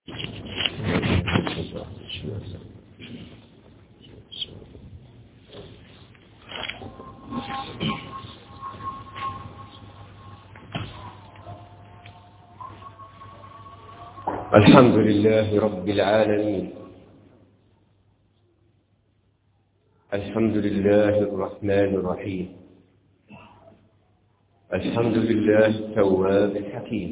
الحمد لله رب العالمين. الحمد لله الرحمن الرحيم. الحمد لله التواب الحكيم.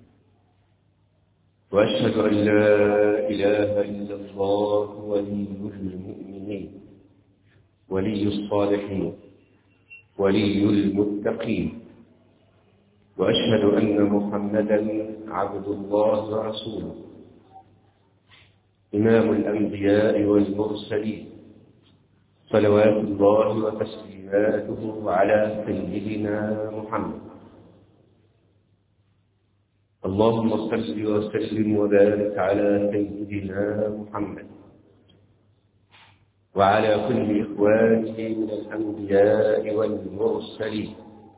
وأشهد أن لا إله إلا الله ولي المؤمنين ولي الصالحين ولي المتقين. وأشهد أن محمدًا عبد الله ورسوله إمام الأنبياء والمرسلين، صلوات الله وتسليماته على سيدنا محمد. اللهم صل وسلم وبارك على سيدنا محمد وعلى كل إخوانه من الأنبياء والمرسلين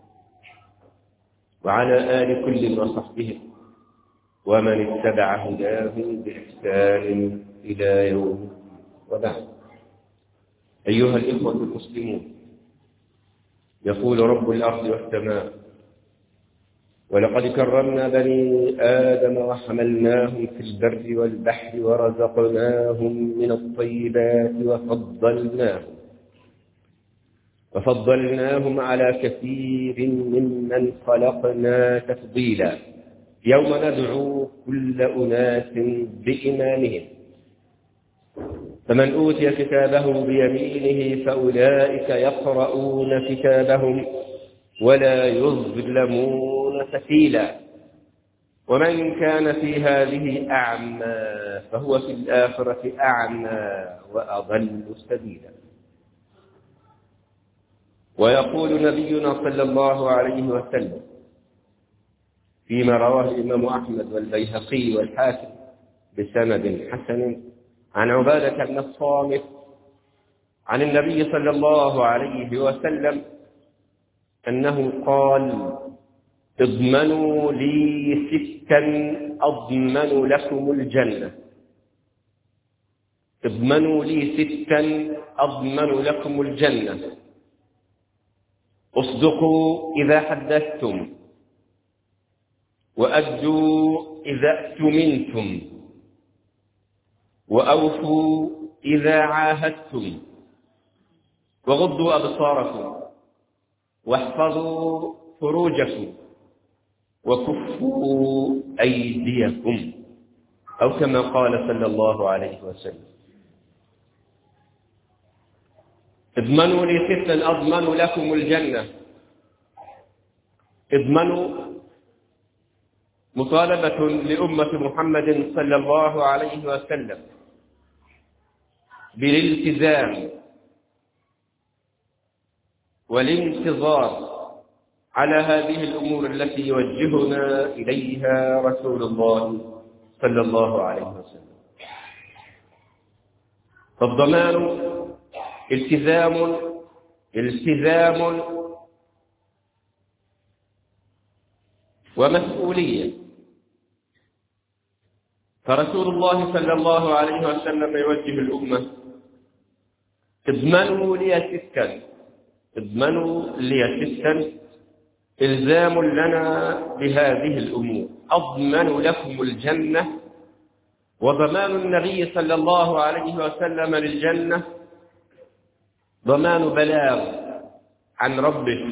وعلى آل كل وصحبه ومن اتبع هداهم بإحسان إلى يوم. وبعد، أيها الإخوة المسلمون، يقول رب الأرض والسماء: ولقد كرمنا بني آدم وحملناهم في البر والبحر ورزقناهم من الطيبات وفضلناهم على كثير ممن خلقنا تفضيلا. يوم ندعو كل أناس بإمامهم، فمن أوتي كتابه بيمينه فأولئك يقرؤون كتابهم ولا يظلمون فتيلا. ومن كان في هذه أعمى فهو في الآخرة أعمى وأضل سبيلا. ويقول نبينا صلى الله عليه وسلم فيما رواه الإمام أحمد والبيهقي والحاكم بسند حسن عن عبادة بن الصامت عن النبي صلى الله عليه وسلم أنه قال: اضمنوا لي ستا أضمن لكم الجنة. اضمنوا لي ستا أضمن لكم الجنة: اصدقوا إذا حدثتم، وأدوا إذا اؤتمنتم، وأوفوا إذا عاهدتم، وغضوا أبصاركم، واحفظوا فروجكم، وكفوا أيديكم، أو كما قال صلى الله عليه وسلم. اضمنوا لي ستا أضمن لكم الجنة. اضمنوا مطالبة لأمة محمد صلى الله عليه وسلم بالالتزام والانتظار على هذه الأمور التي يوجهنا إليها رسول الله صلى الله عليه وسلم. فالضمان التزام ومسؤولية. فرسول الله صلى الله عليه وسلم يوجه الأمة: اضمنوا لي ستا إلزام لنا بهذه الأمور. أضمن لكم الجنة، وضمان النبي صلى الله عليه وسلم للجنة ضمان بلاغ عن ربه،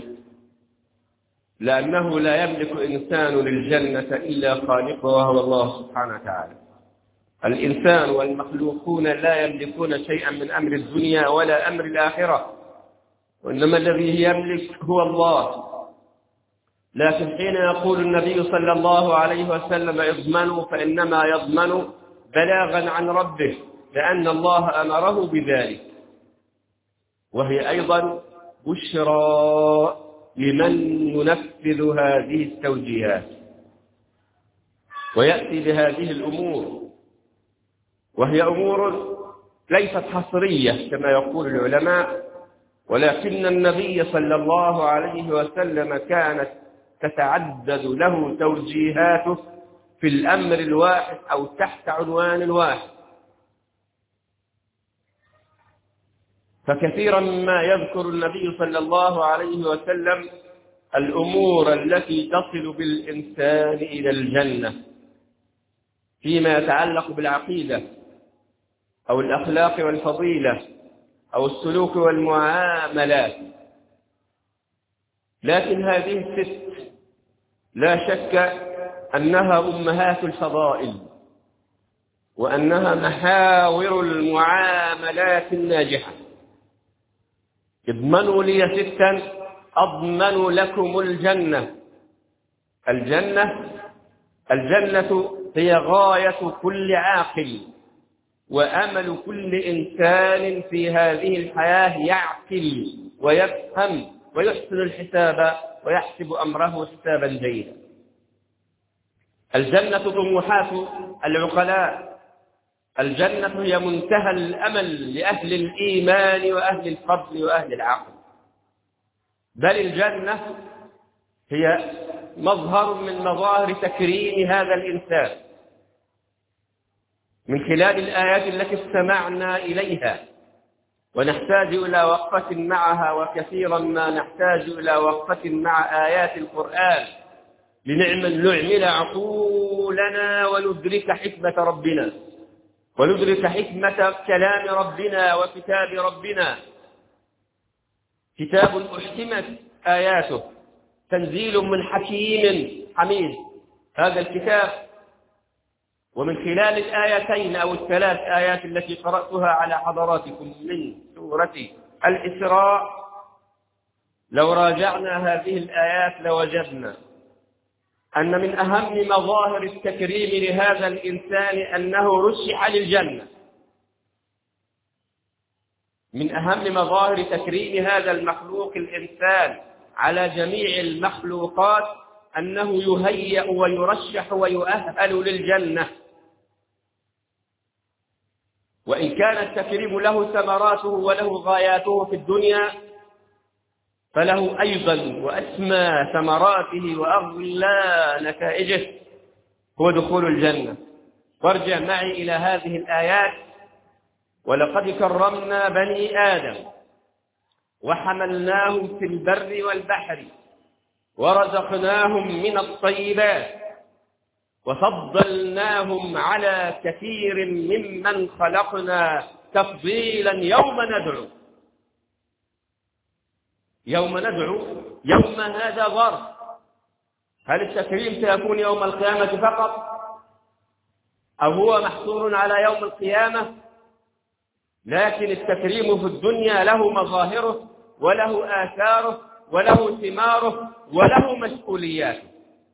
لأنه لا يملك إنسان للجنة إلا خالقه وهو الله سبحانه وتعالى. الإنسان والمخلوقون لا يملكون شيئا من أمر الدنيا ولا أمر الآخرة، وإنما الذي يملك هو الله. لكن حين يقول النبي صلى الله عليه وسلم اضمنوا، فإنما يضمن بلاغا عن ربه، لأن الله أمره بذلك. وهي أيضا بشرى لمن ينفذ هذه التوجيهات ويأتي بهذه الأمور، وهي أمور ليست حصرية كما يقول العلماء، ولكن النبي صلى الله عليه وسلم كانت تتعدد له توجيهاته في الأمر الواحد أو تحت عنوان واحد. فكثيرا ما يذكر النبي صلى الله عليه وسلم الأمور التي تصل بالإنسان إلى الجنة فيما يتعلق بالعقيدة أو الأخلاق والفضيلة أو السلوك والمعاملات. لكن هذه الست لا شك أنها أمهات الفضائل، وأنها محاور المعاملات الناجحة. اضمنوا لي ستا أضمن لكم الجنة. الجنة هي غاية كل عاقل وأمل كل إنسان في هذه الحياة يعقل ويفهم ويحسن الحساب ويحسب أمره حسابا جيدا. الجنة طموحات العقلاء. الجنة هي منتهى الأمل لأهل الإيمان وأهل الفضل وأهل العقل. بل الجنة هي مظهر من مظاهر تكريم هذا الإنسان من خلال الآيات التي استمعنا إليها، ونحتاج إلى وقفة معها، وكثيرا ما نحتاج إلى وقفة مع آيات القرآن لنعمل عقولنا وندرك حكمة ربنا، وندرك حكمة كلام ربنا وكتاب ربنا. كتاب أحكمت آياته، تنزيل من حكيم حميد. هذا الكتاب، ومن خلال الآيتين أو الثلاث آيات التي قرأتها على حضراتكم من سورة الإسراء، لو راجعنا هذه الآيات لوجدنا أن من أهم مظاهر التكريم لهذا الإنسان أنه رشح للجنة. من أهم مظاهر تكريم هذا المخلوق الإنسان على جميع المخلوقات أنه يهيأ ويرشح ويؤهل للجنة. وإن كان التكريم له ثمراته وله غاياته في الدنيا، فله أيضا وأسمى ثمراته وأغلى نتائجه هو دخول الجنة. وارجع معي إلى هذه الآيات: ولقد كرمنا بني آدم وحملناهم في البر والبحر ورزقناهم من الطيبات وفضلناهم على كثير ممن خلقنا تفضيلا. يوم ندعو يوم هذا ظرف. هل التكريم سيكون يوم القيامة فقط، أو هو محصور على يوم القيامة؟ لكن التكريم في الدنيا له مظاهره وله آثاره وله ثماره وله مسؤولياته.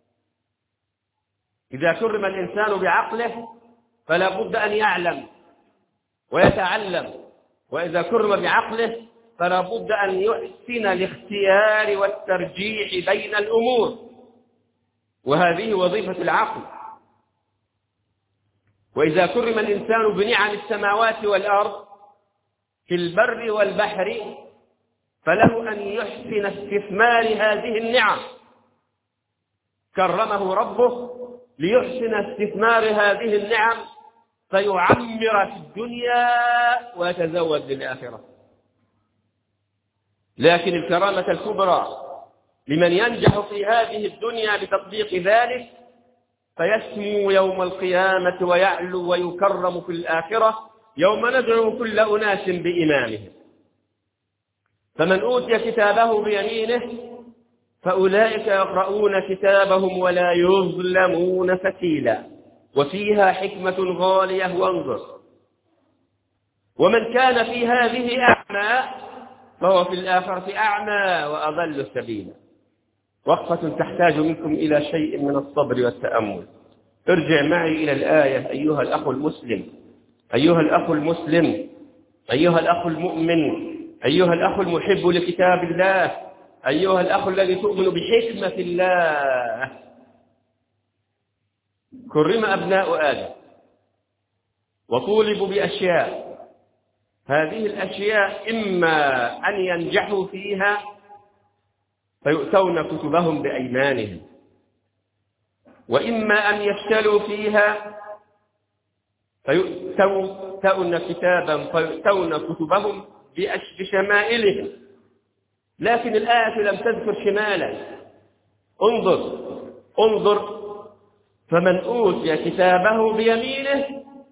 إذا كرم الإنسان بعقله فلا بد أن يعلم ويتعلم، وإذا كرم بعقله فلا بد أن يحسن الاختيار والترجيح بين الأمور، وهذه وظيفة العقل. وإذا كرم الإنسان بنعم السماوات والأرض في البر والبحر فله أن يحسن استثمار هذه النعم. كرمه ربه ليحسن استثمار هذه النعم فيعمر في الدنيا ويتزود للآخرة. لكن الكرامة الكبرى لمن ينجح في هذه الدنيا بتطبيق ذلك فيسمو يوم القيامة ويعلو ويكرم في الآخرة يوم ندعو كل أناس بإمامهم. فمن أوتي كتابه بيمينه فأولئك يقرؤون كتابهم ولا يظلمون فتيلا، وفيها حكمة غالية وانظر. ومن كان في هذه أعمى فهو في الآخرة أعمى وأضل سبيلا. وقفة تحتاج منكم إلى شيء من الصبر والتأمل. ارجع معي إلى الآية أيها الأخ المسلم، أيها الأخ المسلم، أيها الأخ المؤمن، أيها الأخ المحب لكتاب الله، أيها الأخ الذي تؤمن بحكمة الله. كرم أبناء آدم وطولبوا بأشياء، هذه الأشياء إما أن ينجحوا فيها فيؤتون كتبهم بأيمانهم، وإما أن يفشلوا فيها فيؤتون كتبهم بشمائلهم. لكن الآية لم تذكر شمالا. انظر فمن أوتي كتابه بيمينه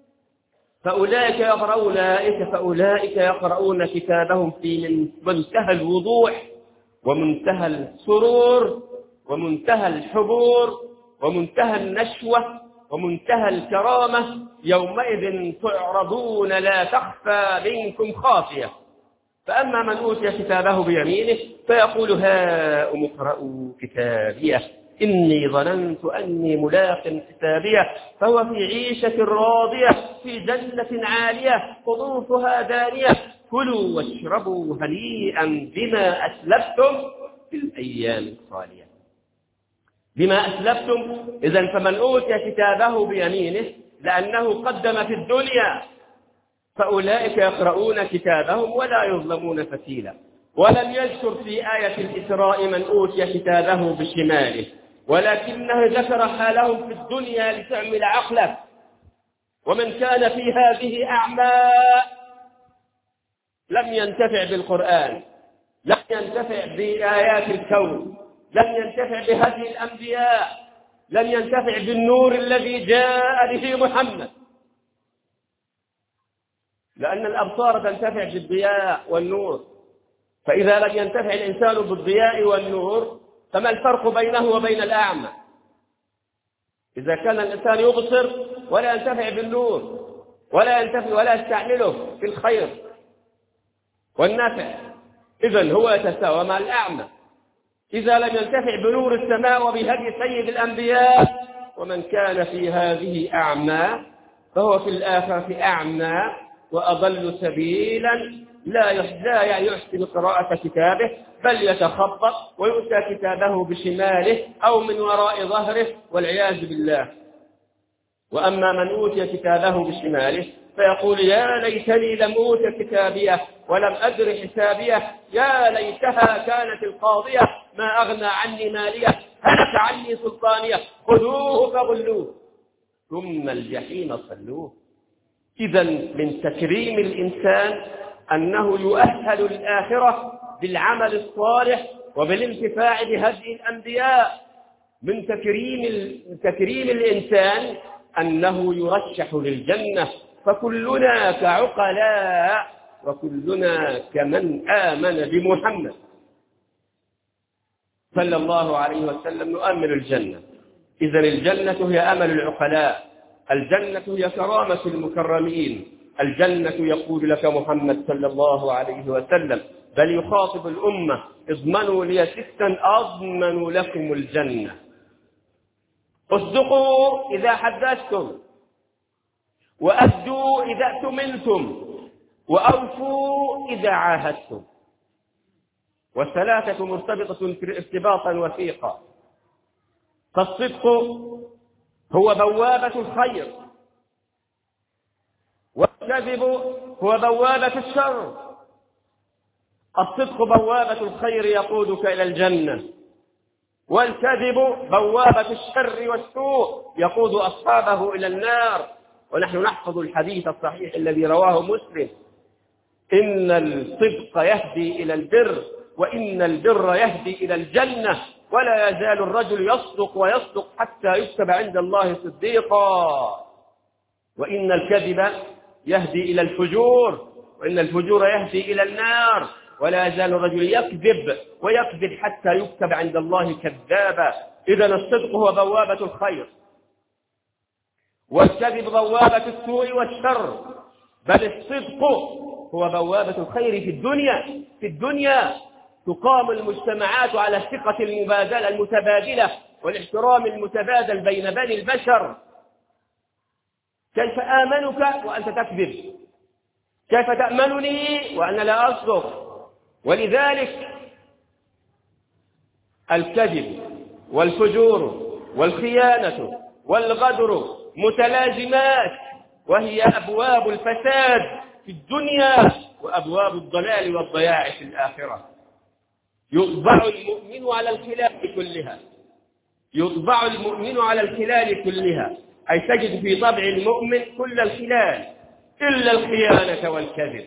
فأولئك يقرؤون كتابهم في منتهى الوضوح ومنتهى السرور ومنتهى الحبور ومنتهى النشوة ومنتهى الكرامة. يومئذ تعرضون لا تخفى منكم خافية. فأما من أوتي كتابه بيمينه فيقول هاؤم اقرءوا كتابيه إني ظننت أني ملاق حسابيه فهو في عيشة راضية في جنة عالية قطوفها دانية كلوا واشربوا هنيئا بما أسلفتم في الأيام الخالية. بما أسلفتم. إذن فمن أوتي كتابه بيمينه لأنه قدم في الدنيا فأولئك يقرؤون كتابهم ولا يظلمون فتيلا. ولم يذكر في آية الإسراء من أوتي كتابه بشماله، ولكنه ذكر حالهم في الدنيا لتعمل عقله. ومن كان في هذه أعمى لم ينتفع بالقرآن، لم ينتفع بآيات الكون، لم ينتفع بهدي الأنبياء، لم ينتفع بالنور الذي جاء به محمد. لأن الأبصار تنتفع بالضياء والنور، فإذا لم ينتفع الإنسان بالضياء والنور فما الفرق بينه وبين الأعمى؟ إذا كان الإنسان يبصر ولا ينتفع بالنور ولا يستعمله في الخير والنفع، إذن هو يتساوى مع الأعمى. إذا لم ينتفع بنور السماء وبهدي سيد الأنبياء. ومن كان في هذه أعمى فهو في الآخرة أعمى وأضل سبيلا لا يحسن قراءة كتابه بل يتخبط ويؤتى كتابه بشماله أو من وراء ظهره والعياذ بالله. وأما من أوتي كتابه بشماله فيقول يا ليتني لم أوت كتابيه ولم أدر حسابيه يا ليتها كانت القاضية ما أغنى عني ماليه هلك عني سلطانيه خذوه فغلوه ثم الجحيم صلوه. إذا من تكريم الإنسان أنه يؤهل الآخرة بالعمل الصالح وبالانتفاع بهدي الأنبياء. من تكريم الإنسان أنه يرشح للجنة، فكلنا كعقلاء وكلنا كمن آمن بمحمد صلى الله عليه وسلم نؤمل الجنة. إذن الجنة هي أمل العقلاء، الجنة هي كرامة المكرمين، الجنة يقول لك محمد صلى الله عليه وسلم بل يخاطب الأمة اضمنوا لي 6 أضمن لكم الجنة. اصدقوا إذا حدثتم، وأدوا إذا اؤتمنتم، وأوفوا إذا عاهدتم. والثلاثة مرتبطة ارتباطا وثيقا. فالصدق هو بوابة الخير، والكذب هو بوابة الشر. الصدق بوابة الخير يقودك إلى الجنة، والكذب بوابة الشر والسوء يقود أصحابه إلى النار. ونحن نحفظ الحديث الصحيح الذي رواه مسلم إن الصدق يهدي إلى البر وإن البر يهدي إلى الجنة ولا يزال الرجل يصدق ويصدق حتى يكتب عند الله صديقا. وإن الكذب يهدي إلى الفجور وإن الفجور يهدي إلى النار ولا يزال الرجل يكذب ويكذب حتى يكتب عند الله كذابا. إذن الصدق هو بوابة الخير، والكذب بوابة السوء والشر، بل الصدق هو بوابة الخير في الدنيا تقام المجتمعات على الثقة المتبادلة والاحترام المتبادل بين بني البشر. كيف آمنك وأنت تكذب؟ كيف تأمنني وأنا لا أصدق؟ ولذلك الكذب والفجور والخيانة والغدر متلازمات، وهي أبواب الفساد في الدنيا وأبواب الضلال والضياع في الآخرة. يطبع المؤمن على الخلاف كلها، يطبع المؤمن على الخلال كلها، أي تجد في طبع المؤمن كل الخلال إلا الخيانة والكذب.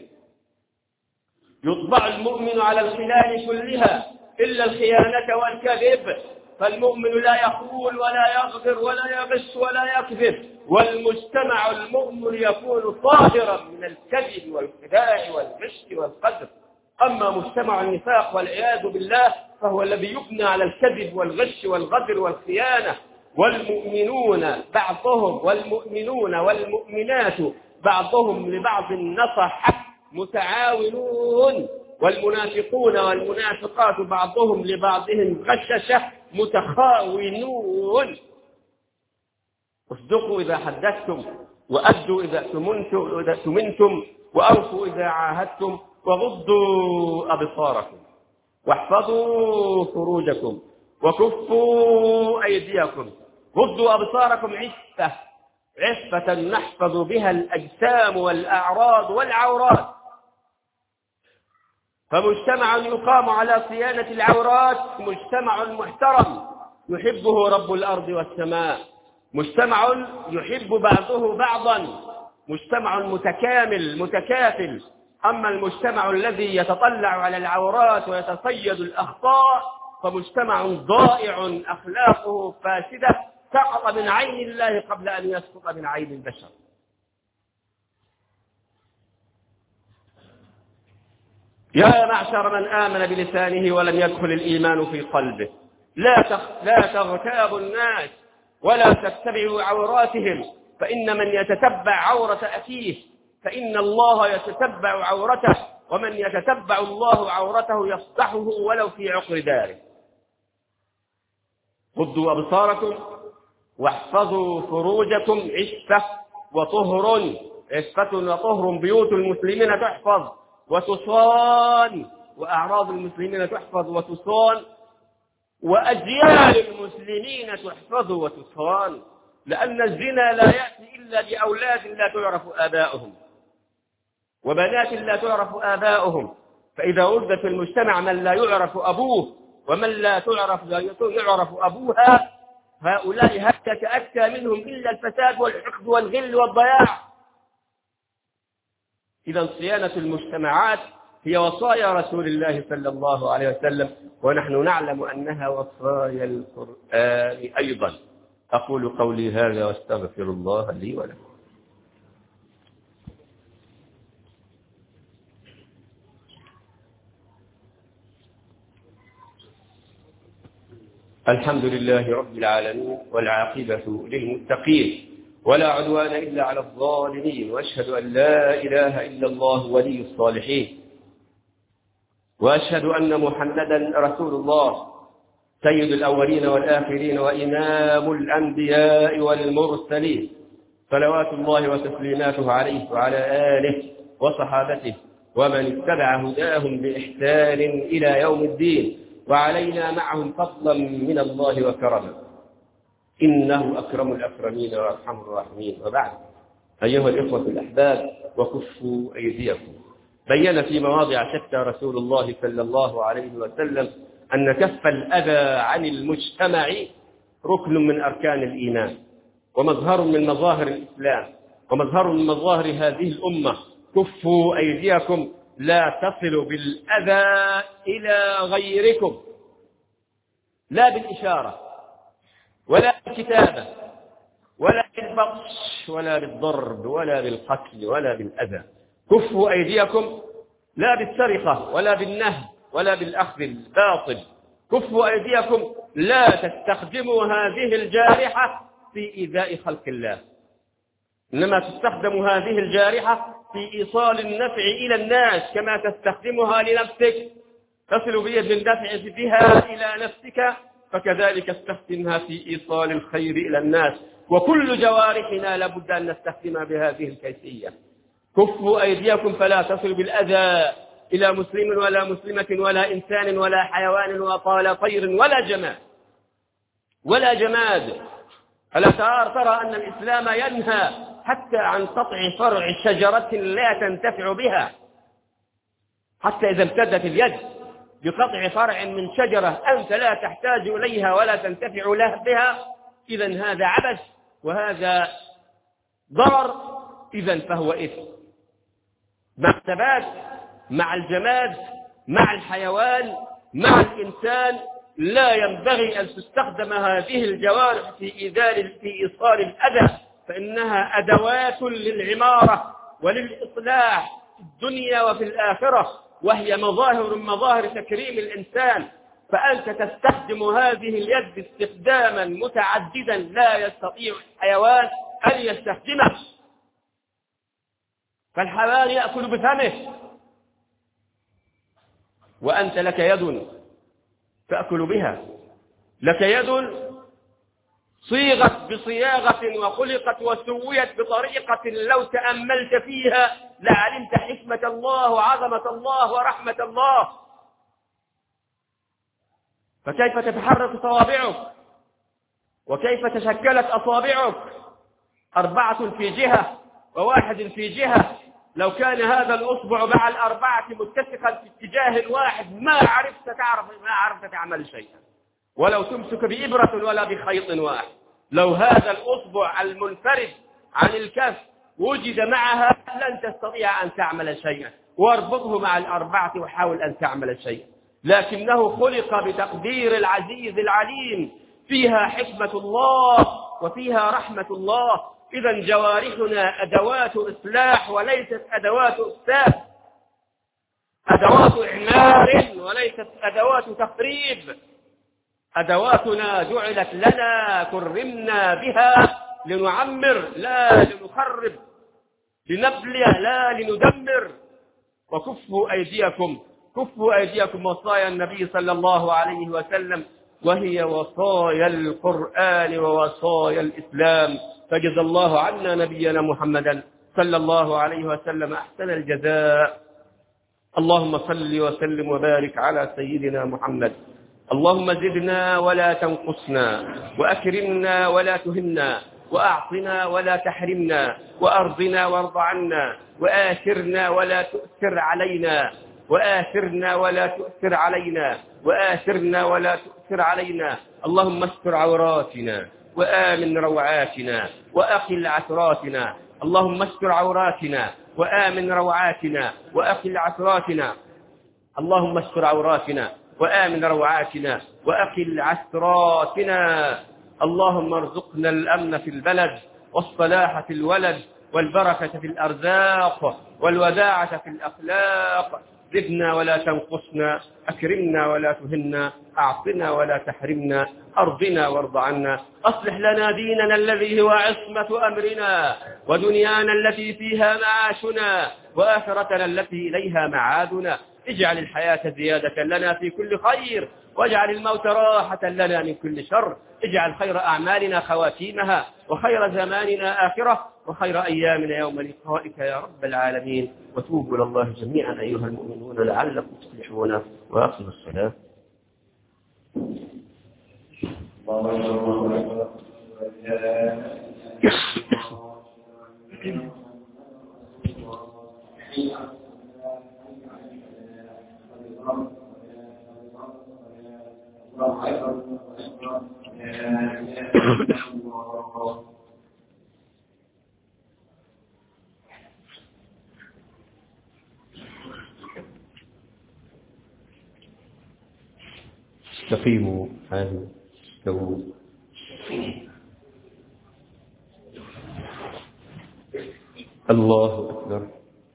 يطبع المؤمن على الخلال كلها إلا الخيانة والكذب، فالمؤمن لا يخون ولا يغدر ولا يغش ولا يكذب، والمجتمع المؤمن يكون طاهرا من الكذب والخداع والغش والقذف. أما مجتمع النفاق والعياذ بالله فهو الذي يبنى على الكذب والغش والغدر والخيانة. والمؤمنون بعضهم والمؤمنون والمؤمنات بعضهم لبعض نصح متعاونون، والمنافقون والمنافقات بعضهم لبعضهم غششة متخاونون. اصدقوا إذا حدثتم، وأدوا إذا اؤتمنتم، وأوفوا إذا عاهدتم، وغضوا أبصاركم، واحفظوا فروجكم، وكفوا أيديكم. غضوا أبصاركم عفة نحفظ بها الأجسام والأعراض والعورات. فمجتمع يقام على صيانة العورات مجتمع محترم يحبه رب الأرض والسماء، مجتمع يحب بعضه بعضا، مجتمع متكامل متكافل. أما المجتمع الذي يتطلع على العورات ويتصيد الأخطاء فمجتمع ضائع أخلاقه فاسدة، سقط من عين الله قبل أن يسقط من عين البشر. يا معشر من آمن بلسانه ولم يدخل الإيمان في قلبه، لا تغتابوا الناس ولا تتبعوا عوراتهم، فإن من يتتبع عورة أخيه فإن الله يتتبع عورته، ومن يتتبع الله عورته يفضحه ولو في عقر داره. غضوا أبصاركم واحفظوا فروجكم عفة وطهر. عفة وطهر، بيوت المسلمين تحفظ وتصان، وأعراض المسلمين تحفظ وتصان، وأجيال المسلمين تحفظ وتصان، لأن الزنا لا يأتي إلا بأولاد لا تعرف آباؤهم وبنات لا تعرف آباؤهم. فإذا ولد في المجتمع من لا يعرف أبوه ومن لا يعرف أبوها، هؤلاء هل يتأتى منهم إلا الفساد والحقد والغل والضياع. إذا صيانة المجتمعات هي وصايا رسول الله صلى الله عليه وسلم، ونحن نعلم أنها وصايا القرآن أيضا. أقول قولي هذا واستغفر الله لي ولكم. الحمد لله رب العالمين، والعاقبة للمتقين، ولا عدوان إلا على الظالمين، وأشهد أن لا إله إلا الله ولي الصالحين، وأشهد أن محمدا رسول الله سيد الأولين والآخرين وإمام الأنبياء والمرسلين، صلوات الله وتسليماته عليه وعلى آله وصحابته ومن اتبع هداهم بإحسان إلى يوم الدين، وعلينا معهم فضلا من الله وكرما، إنه أكرم الأكرمين وأرحم الراحمين. وبعد، أيها الإخوة الأحباب، وكفوا أيديكم. بين في مواضع شتى رسول الله صلى الله عليه وسلم أن كف الأذى عن المجتمع ركن من أركان الإيمان، ومظهر من مظاهر الإسلام، ومظهر من مظاهر هذه الأمة. كفوا أيديكم، لا تصلوا بالأذى إلى غيركم، لا بالإشارة ولا بالكتابة ولا بالبطش ولا بالضرب ولا بالقتل ولا بالأذى. كفوا أيديكم لا بالسرقة ولا بالنهب ولا بالأخذ الباطل. كفوا أيديكم، لا تستخدموا هذه الجارحة في إيذاء خلق الله، إنما تستخدم هذه الجارحة في إيصال النفع إلى الناس كما تستخدمها لنفسك. تصل بيد النفع بها إلى نفسك، فكذلك استخدمها في إيصال الخير إلى الناس، وكل جوارحنا لابد أن نستخدمها بهذه الكيفية. كفوا أيديكم فلا تصل بالأذى إلى مسلم ولا مسلمة ولا إنسان ولا حيوان ولا طير ولا جماد. ألا ترى أن الإسلام ينهى حتى عن قطع فرع شجرة لا تنتفع بها، حتى إذا امتدت اليد بقطع فرع من شجرة أنت لا تحتاج إليها ولا تنتفع له بها، إذن هذا عبث وهذا ضرر، إذن فهو إثم. مع الثبات، مع الجماد، مع الحيوان، مع الإنسان لا ينبغي أن تستخدم هذه الجوارح في إيصال الأذى، فإنها أدوات للعمارة وللإصلاح في الدنيا وفي الآخرة، وهي مظاهر من مظاهر تكريم الإنسان. فأنت تستخدم هذه اليد استخداما متعددا لا يستطيع الحيوان أن يستخدمه، فالحيوان يأكل بفمه، وأنت لك يد تأكل بها، لك يد صيغت بصياغة وخلقت وسويت بطريقة لو تأملت فيها لعلمت حكمة الله وعظمة الله ورحمة الله. فكيف تتحرك صوابعك وكيف تشكلت أصابعك، 4 في جهة و1 في جهة. لو كان هذا الأصبع مع ال4 متسقا في اتجاه واحد ما عرفت تعمل شيئا، ولو تمسك بإبرة ولا بخيط واحد. لو هذا الأصبع المنفرد عن الكف وجد معها لن تستطيع أن تعمل شيئا، واربطه مع ال4 وحاول أن تعمل شيئا. لكنه خلق بتقدير العزيز العليم، فيها حكمة الله وفيها رحمة الله. إذن جوارحنا أدوات إصلاح وليست أدوات إفساد، أدوات إعمار وليست أدوات تخريب. أدواتنا جعلت لنا، كرمنا بها لنعمر لا لنخرب، لنبلي لا لندمر. وكفوا أيديكم وصايا النبي صلى الله عليه وسلم، وهي وصايا القرآن ووصايا الإسلام. فجزى الله عنا نبينا محمدا صلى الله عليه وسلم أحسن الجزاء. اللهم صل وسلم وبارك على سيدنا محمد. اللهم زدنا ولا تنقصنا، وأكرمنا ولا تهنا، وأعطنا ولا تحرمنا، وأرضنا وارض عنا، وآثرنا ولا تؤثر علينا، وآثرنا ولا تؤثر علينا، وآثرنا ولا تؤثر علينا. اللهم استر عوراتنا وآمن روعاتنا وأقل عثراتنا. اللهم استر عوراتنا وآمن روعاتنا وأقل عثراتنا. اللهم استر عوراتنا وآمن روعاتنا وأقل عثراتنا. اللهم ارزقنا الأمن في البلد، والصلاح في الولد، والبركة في الأرزاق، والوداعة في الأخلاق. زدنا ولا تنقصنا، أكرمنا ولا تهنا، أعطنا ولا تحرمنا، أرضنا وارض عنا. أصلح لنا ديننا الذي هو عصمة أمرنا، ودنيانا التي فيها معاشنا، وآخرتنا التي إليها معادنا. اجعل الحياة زيادة لنا في كل خير، واجعل الموت راحة لنا من كل شر. اجعل خير أعمالنا خواتيمها، وخير زماننا آخرة، وخير أيامنا يوم لقائك يا رب العالمين. وتوبوا إلى الله جميعا أيها المؤمنون لعلكم تفلحون. وأقم الصلاة. استقيموا حالوا استووا. الله أكبر.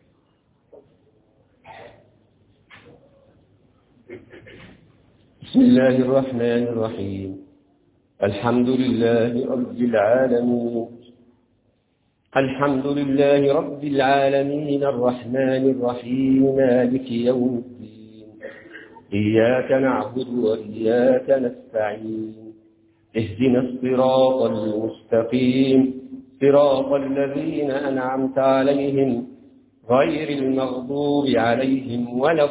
بسم الله الرحمن الرحيم. الحمد لله رب العالمين، الحمد لله رب العالمين الرحمن الرحيم مالك يوم الدين. إياك نعبد وإياك نستعين. اهدنا الصراط المستقيم، صراط الذين أنعمت عليهم غير المغضوب عليهم ولا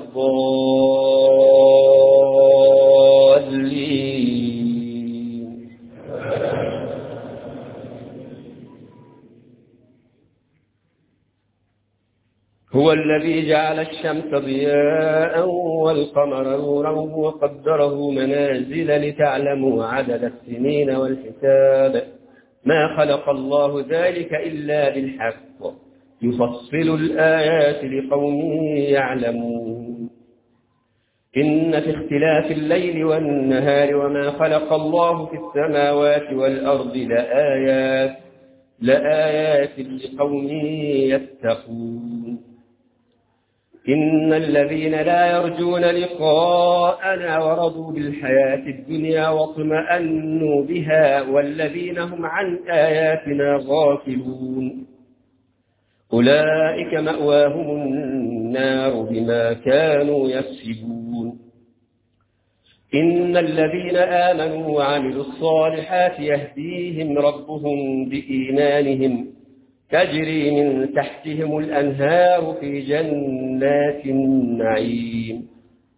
الضالين. هو الذي جعل الشمس ضياء والقمر نورا وقدره منازل لتعلموا عدد السنين والحساب ما خلق الله ذلك إلا بالحق يفصل الآيات لقوم يعلمون إن في اختلاف الليل والنهار وما خلق الله في السماوات والأرض لآيات لقوم يتقون إن الذين لا يرجون لقاءنا ورضوا بالحياة الدنيا واطمأنوا بها والذين هم عن آياتنا غافلون أولئك مأواهم النار بما كانوا يكسبون إن الذين آمنوا وعملوا الصالحات يهديهم ربهم بإيمانهم تجري من تحتهم الأنهار في جنات النعيم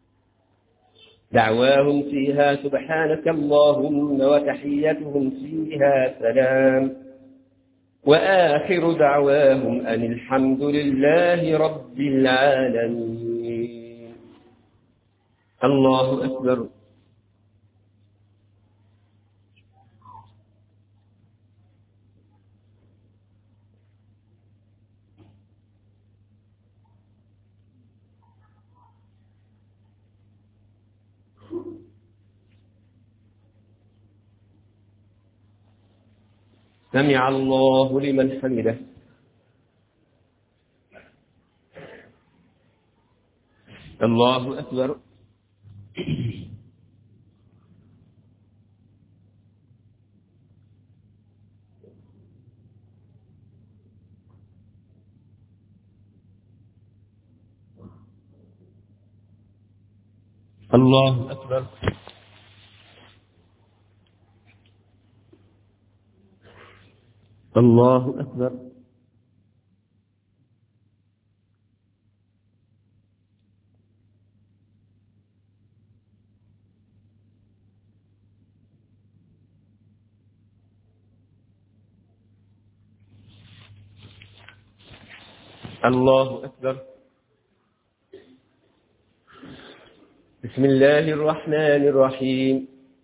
دعواهم فيها سبحانك اللهم وتحيتهم فيها سلام وآخر دعواهم أن الحمد لله رب العالمين. الله أكبر. سمع الله لمن حمده. الله أكبر. الله أكبر. الله أكبر. الله أكبر. بسم الله الرحمن الرحيم.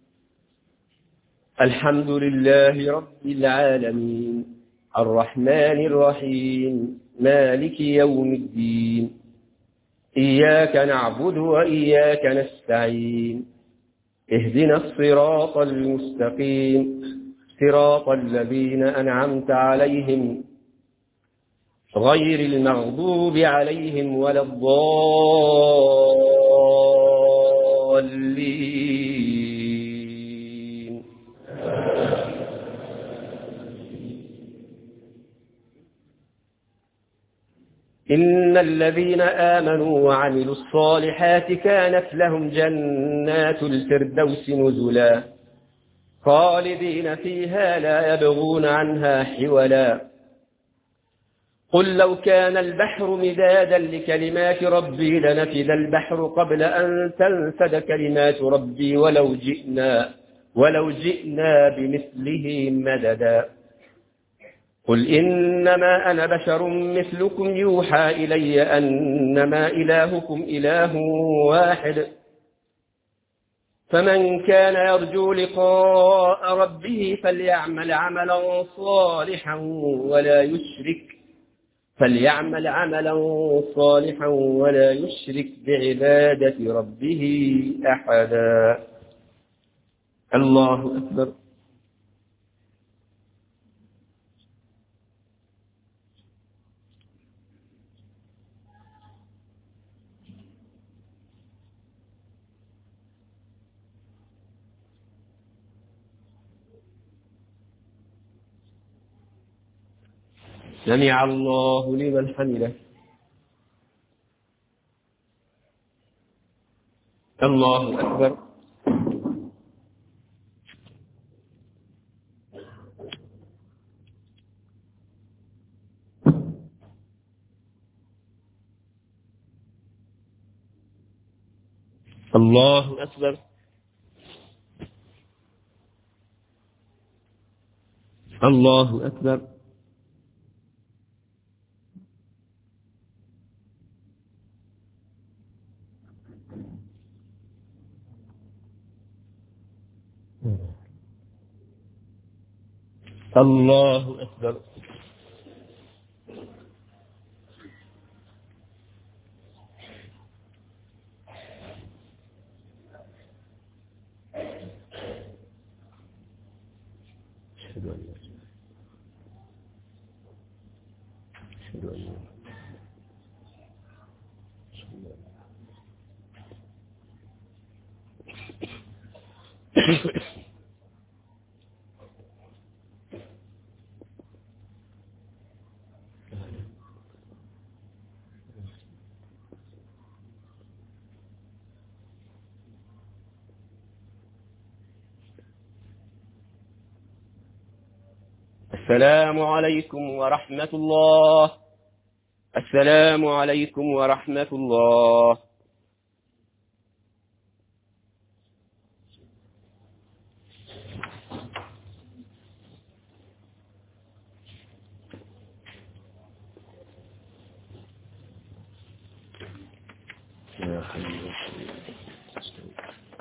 الحمد لله رب العالمين الرحمن الرحيم مالك يوم الدين إياك نعبد وإياك نستعين اهدنا الصراط المستقيم صراط الذين أنعمت عليهم غير المغضوب عليهم ولا الضالين. إن الذين آمنوا وعملوا الصالحات كانت لهم جنات الفردوس نزلا خالدين فيها لا يبغون عنها حولا قل لو كان البحر مدادا لكلمات ربي لنفد البحر قبل أن تنفد كلمات ربي ولو جئنا بمثله مددا قل إنما أنا بشر مثلكم يوحى إلي أنما إلهكم إله واحد فمن كان يرجو لقاء ربه فليعمل عملا صالحا ولا يشرك بعبادة ربه أحدا. الله أكبر. سمع الله لمن حمده. الله أكبر. الله أكبر. الله أكبر. الله أكبر. أشهد أن لا إله إلا الله. السلام عليكم ورحمة الله. السلام عليكم ورحمة الله. يا حي يا قيوم.